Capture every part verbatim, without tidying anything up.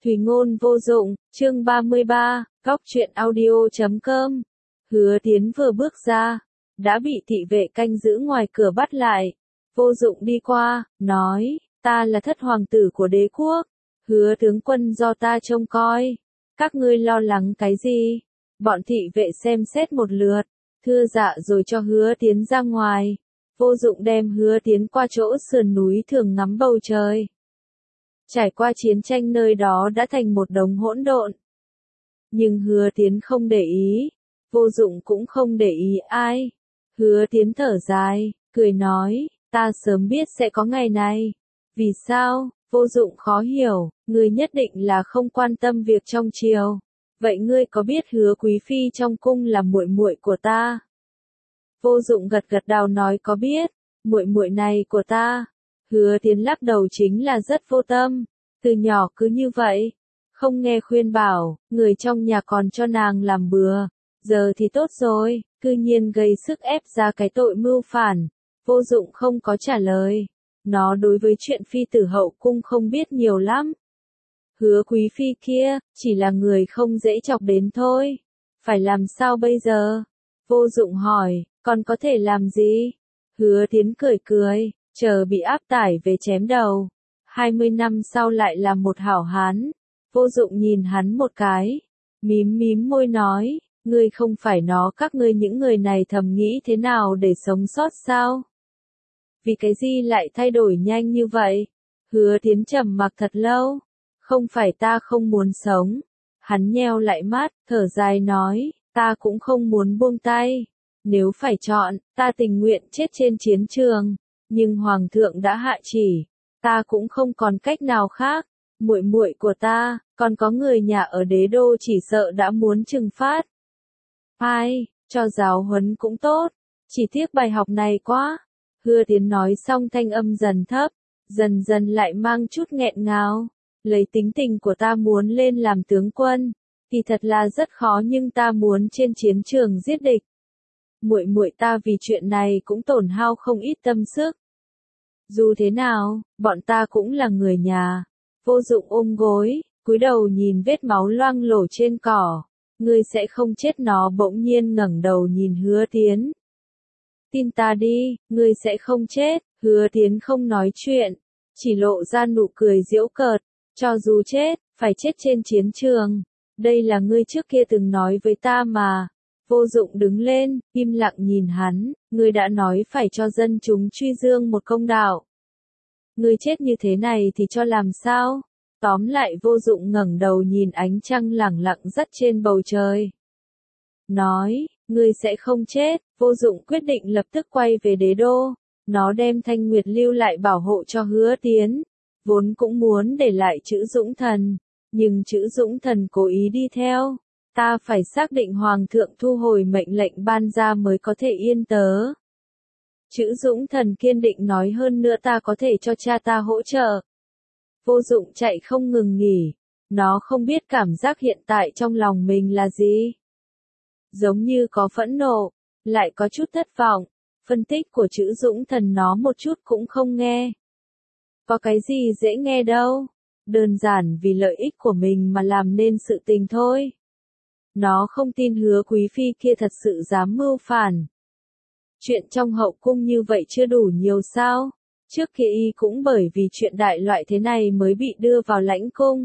Thủy ngôn vô dụng, chương ba mươi ba, góc truyện audio chấm com. Hứa Tiến vừa bước ra, đã bị thị vệ canh giữ ngoài cửa bắt lại. Vô dụng đi qua, nói, ta là thất hoàng tử của đế quốc, Hứa tướng quân do ta trông coi. Các ngươi lo lắng cái gì? Bọn thị vệ xem xét một lượt, thưa dạ rồi cho Hứa Tiến ra ngoài. Vô dụng đem Hứa Tiến qua chỗ sườn núi thường ngắm bầu trời. Trải qua chiến tranh nơi đó đã thành một đống hỗn độn. Nhưng Hứa Tiến không để ý, Vô dụng cũng không để ý ai. Hứa Tiến thở dài, cười nói, ta sớm biết sẽ có ngày này. Vì sao? Vô dụng khó hiểu, ngươi nhất định là không quan tâm việc trong triều. Vậy ngươi có biết Hứa quý phi trong cung là muội muội của ta? Vô dụng gật gật đầu nói có biết, muội muội này của ta. Hứa Tiến lắc đầu chính là rất vô tâm, từ nhỏ cứ như vậy, không nghe khuyên bảo, người trong nhà còn cho nàng làm bừa, giờ thì tốt rồi, cư nhiên gây sức ép ra cái tội mưu phản. Vô dụng không có trả lời, nó đối với chuyện phi tử hậu cung không biết nhiều lắm. Hứa quý phi kia, chỉ là người không dễ chọc đến thôi, phải làm sao bây giờ? Vô dụng hỏi, còn có thể làm gì? Hứa Tiến cười cười, chờ bị áp tải về chém đầu. Hai mươi năm sau lại là một hảo hán. Vô dụng nhìn hắn một cái, mím mím môi nói, ngươi không phải nó các ngươi những người này thầm nghĩ thế nào để sống sót sao? Vì cái gì lại thay đổi nhanh như vậy? Hứa Tiến trầm mặc thật lâu, không phải ta không muốn sống. Hắn nheo lại mắt, thở dài nói, ta cũng không muốn buông tay. Nếu phải chọn, ta tình nguyện chết trên chiến trường, nhưng hoàng thượng đã hạ chỉ, ta cũng không còn cách nào khác. Muội muội của ta, còn có người nhà ở đế đô chỉ sợ đã muốn trừng phạt. Ai, cho giáo huấn cũng tốt, chỉ tiếc bài học này quá. Hứa Tiến nói xong thanh âm dần thấp, dần dần lại mang chút nghẹn ngào. Lấy tính tình của ta muốn lên làm tướng quân, thì thật là rất khó nhưng ta muốn trên chiến trường giết địch. Muội muội ta vì chuyện này cũng tổn hao không ít tâm sức. Dù thế nào, bọn ta cũng là người nhà. Vô dụng ôm gối, cúi đầu nhìn vết máu loang lổ trên cỏ. Ngươi sẽ không chết. Nó bỗng nhiên ngẩng đầu nhìn Hứa Tiến. Tin ta đi, ngươi sẽ không chết. Hứa Tiến không nói chuyện, chỉ lộ ra nụ cười giễu cợt. Cho dù chết, phải chết trên chiến trường. Đây là ngươi trước kia từng nói với ta mà. Vô dụng đứng lên, im lặng nhìn hắn, ngươi đã nói phải cho dân chúng truy dương một công đạo. Ngươi chết như thế này thì cho làm sao? Tóm lại vô dụng ngẩng đầu nhìn ánh trăng lẳng lặng dắt trên bầu trời. Nói, ngươi sẽ không chết. Vô dụng quyết định lập tức quay về đế đô. Nó đem Thanh Nguyệt lưu lại bảo hộ cho Hứa Tiến. Vốn cũng muốn để lại chữ Dũng Thần, nhưng chữ Dũng Thần cố ý đi theo. Ta phải xác định Hoàng thượng thu hồi mệnh lệnh ban ra mới có thể yên tớ. Chữ Dũng Thần kiên định nói hơn nữa ta có thể cho cha ta hỗ trợ. Vô dụng chạy không ngừng nghỉ. Nó không biết cảm giác hiện tại trong lòng mình là gì. Giống như có phẫn nộ, lại có chút thất vọng. Phân tích của chữ Dũng Thần nó một chút cũng không nghe. Có cái gì dễ nghe đâu. Đơn giản vì lợi ích của mình mà làm nên sự tình thôi. Nó không tin Hứa quý phi kia thật sự dám mưu phản. Chuyện trong hậu cung như vậy chưa đủ nhiều sao? Trước kia y cũng bởi vì chuyện đại loại thế này mới bị đưa vào lãnh cung.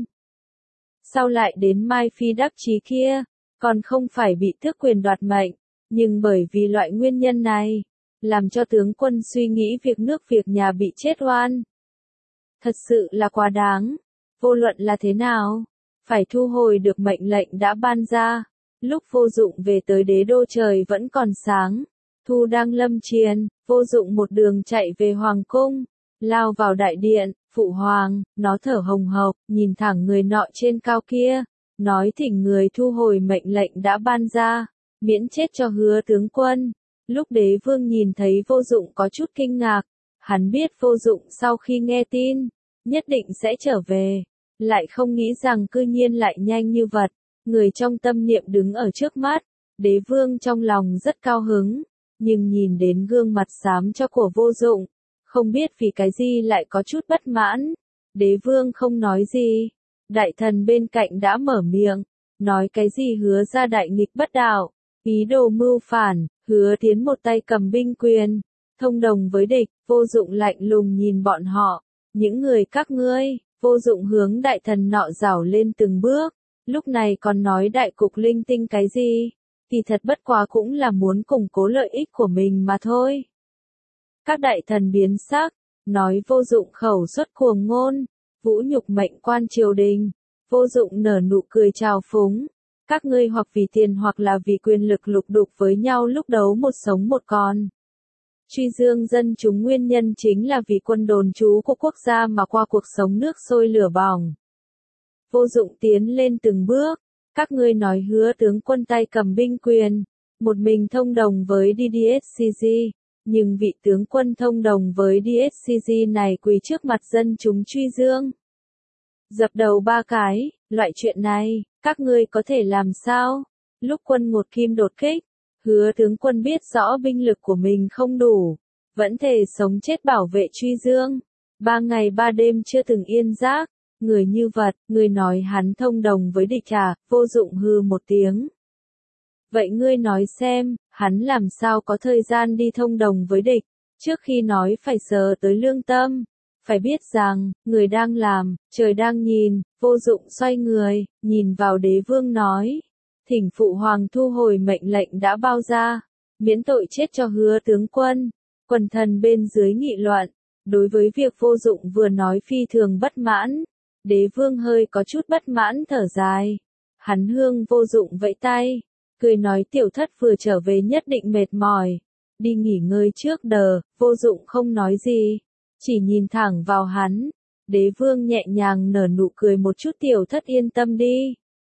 Sau lại đến Mai Phi đắc chí kia, còn không phải bị tước quyền đoạt mệnh, nhưng bởi vì loại nguyên nhân này, làm cho tướng quân suy nghĩ việc nước việc nhà bị chết oan. Thật sự là quá đáng. Vô luận là thế nào, phải thu hồi được mệnh lệnh đã ban ra. Lúc vô dụng về tới đế đô trời vẫn còn sáng. Thu đang lâm triền, vô dụng một đường chạy về hoàng cung, lao vào đại điện, phụ hoàng, nó thở hồng hộc, nhìn thẳng người nọ trên cao kia, nói thỉnh người thu hồi mệnh lệnh đã ban ra, miễn chết cho Hứa tướng quân. Lúc đế vương nhìn thấy vô dụng có chút kinh ngạc, hắn biết vô dụng sau khi nghe tin, nhất định sẽ trở về, lại không nghĩ rằng cư nhiên lại nhanh như vật, người trong tâm niệm đứng ở trước mắt, đế vương trong lòng rất cao hứng. Nhưng nhìn đến gương mặt xám cho của vô dụng, không biết vì cái gì lại có chút bất mãn. Đế vương không nói gì, Đại thần bên cạnh đã mở miệng, nói cái gì hứa ra đại nghịch bất đạo, ý đồ mưu phản, Hứa Tiến một tay cầm binh quyền, thông đồng với địch, Vô Dụng lạnh lùng nhìn bọn họ, những người các ngươi, Vô Dụng hướng đại thần nọ rảo lên từng bước, lúc này còn nói đại cục linh tinh cái gì, kỳ thật bất quá cũng là muốn củng cố lợi ích của mình mà thôi. Các đại thần biến sắc, nói Vô Dụng khẩu xuất cuồng ngôn, vũ nhục mệnh quan triều đình. Vô Dụng nở nụ cười trào phúng, các ngươi hoặc vì tiền hoặc là vì quyền lực lục đục với nhau lúc đấu một sống một con. Truy dương dân chúng nguyên nhân chính là vì quân đồn trú của quốc gia mà qua cuộc sống nước sôi lửa bỏng. Vô Dụng tiến lên từng bước, các ngươi nói Hứa tướng quân tay cầm binh quyền, một mình thông đồng với đê đê ét xê giê, nhưng vị tướng quân thông đồng với đê đê ét xê giê này quỳ trước mặt dân chúng truy dương. Dập đầu ba cái, loại chuyện này, các ngươi có thể làm sao? Lúc quân một kim đột kích, Hứa tướng quân biết rõ binh lực của mình không đủ, vẫn thể sống chết bảo vệ truy dương. Ba ngày ba đêm chưa từng yên giấc, người như vật, người nói hắn thông đồng với địch à, Vô Dụng hừ một tiếng. Vậy ngươi nói xem, hắn làm sao có thời gian đi thông đồng với địch, trước khi nói phải sờ tới lương tâm. Phải biết rằng, người đang làm, trời đang nhìn, Vô Dụng xoay người, nhìn vào đế vương nói. Thỉnh phụ hoàng thu hồi mệnh lệnh đã bao ra, miễn tội chết cho Hứa tướng quân. Quần thần bên dưới nghị luận, đối với việc Vô Dụng vừa nói phi thường bất mãn. Đế vương hơi có chút bất mãn thở dài. Hắn hướng Vô Dụng vẫy tay, cười nói tiểu thất vừa trở về nhất định mệt mỏi. Đi nghỉ ngơi trước đờ, Vô Dụng không nói gì. Chỉ nhìn thẳng vào hắn, đế vương nhẹ nhàng nở nụ cười một chút tiểu thất yên tâm đi.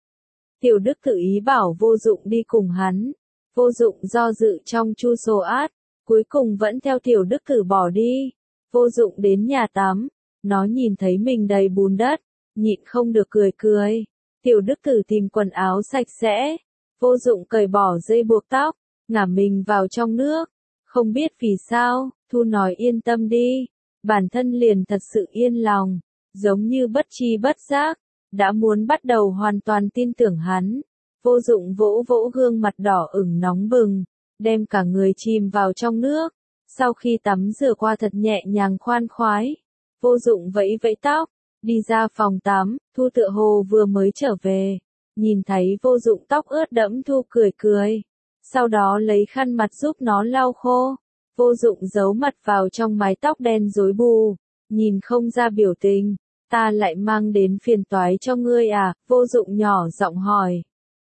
Tiểu đức tự ý bảo Vô Dụng đi cùng hắn, Vô Dụng do dự trong chu sô át, cuối cùng vẫn theo tiểu đức tử bỏ đi. Vô Dụng đến nhà tắm, nó nhìn thấy mình đầy bùn đất, nhịn không được cười cười. Tiểu đức tử tìm quần áo sạch sẽ, Vô Dụng cởi bỏ dây buộc tóc, ngả mình vào trong nước. Không biết vì sao, Thu nói yên tâm đi. Bản thân liền thật sự yên lòng, giống như bất tri bất giác, đã muốn bắt đầu hoàn toàn tin tưởng hắn. Vô Dụng vỗ vỗ gương mặt đỏ ửng nóng bừng, đem cả người chìm vào trong nước. Sau khi tắm rửa qua thật nhẹ nhàng khoan khoái, Vô Dụng vẫy vẫy tóc, đi ra phòng tắm. Thu tựa hồ vừa mới trở về, nhìn thấy Vô Dụng tóc ướt đẫm, Thu cười cười, sau đó lấy khăn mặt giúp nó lau khô. Vô Dụng giấu mặt vào trong mái tóc đen rối bù, nhìn không ra biểu tình. Ta lại mang đến phiền toái cho ngươi à? Vô Dụng nhỏ giọng hỏi.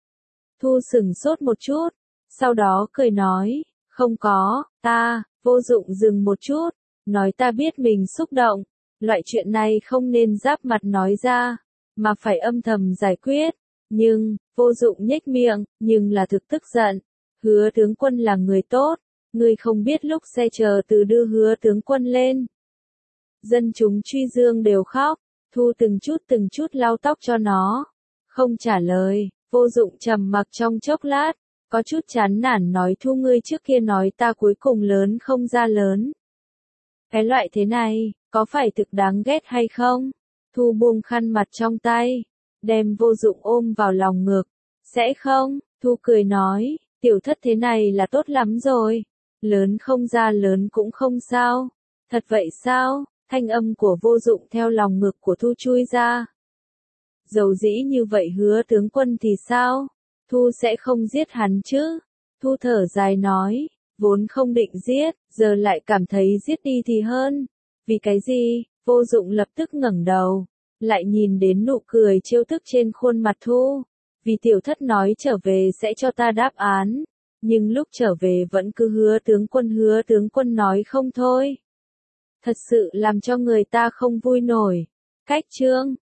Thu sững sốt một chút, sau đó cười nói, không có, ta. Vô Dụng dừng một chút, nói ta biết mình xúc động, loại chuyện này không nên giáp mặt nói ra, mà phải âm thầm giải quyết. Nhưng, Vô Dụng nhếch miệng, nhưng là thực tức giận. Hứa tướng quân là người tốt. Ngươi không biết lúc xe chờ từ đưa Hứa tướng quân lên. Dân chúng truy dương đều khóc, Thu từng chút từng chút lau tóc cho nó. Không trả lời, Vô Dụng trầm mặc trong chốc lát, có chút chán nản nói Thu ngươi trước kia nói ta cuối cùng lớn không ra lớn. Cái loại thế này, có phải thực đáng ghét hay không? Thu buông khăn mặt trong tay, đem Vô Dụng ôm vào lòng ngực. Sẽ không, Thu cười nói, tiểu thất thế này là tốt lắm rồi. Lớn không ra lớn cũng không sao. Thật vậy sao? Thanh âm của Vô Dụng theo lòng ngực của Thu chui ra. Dầu dĩ như vậy Hứa tướng quân thì sao? Thu sẽ không giết hắn chứ? Thu thở dài nói, vốn không định giết, giờ lại cảm thấy giết đi thì hơn. Vì cái gì? Vô Dụng lập tức ngẩng đầu, lại nhìn đến nụ cười trêu tức trên khuôn mặt Thu. Vì tiểu thất nói trở về sẽ cho ta đáp án. Nhưng lúc trở về vẫn cứ Hứa tướng quân Hứa tướng quân nói không thôi. Thật sự làm cho người ta không vui nổi. Cách chương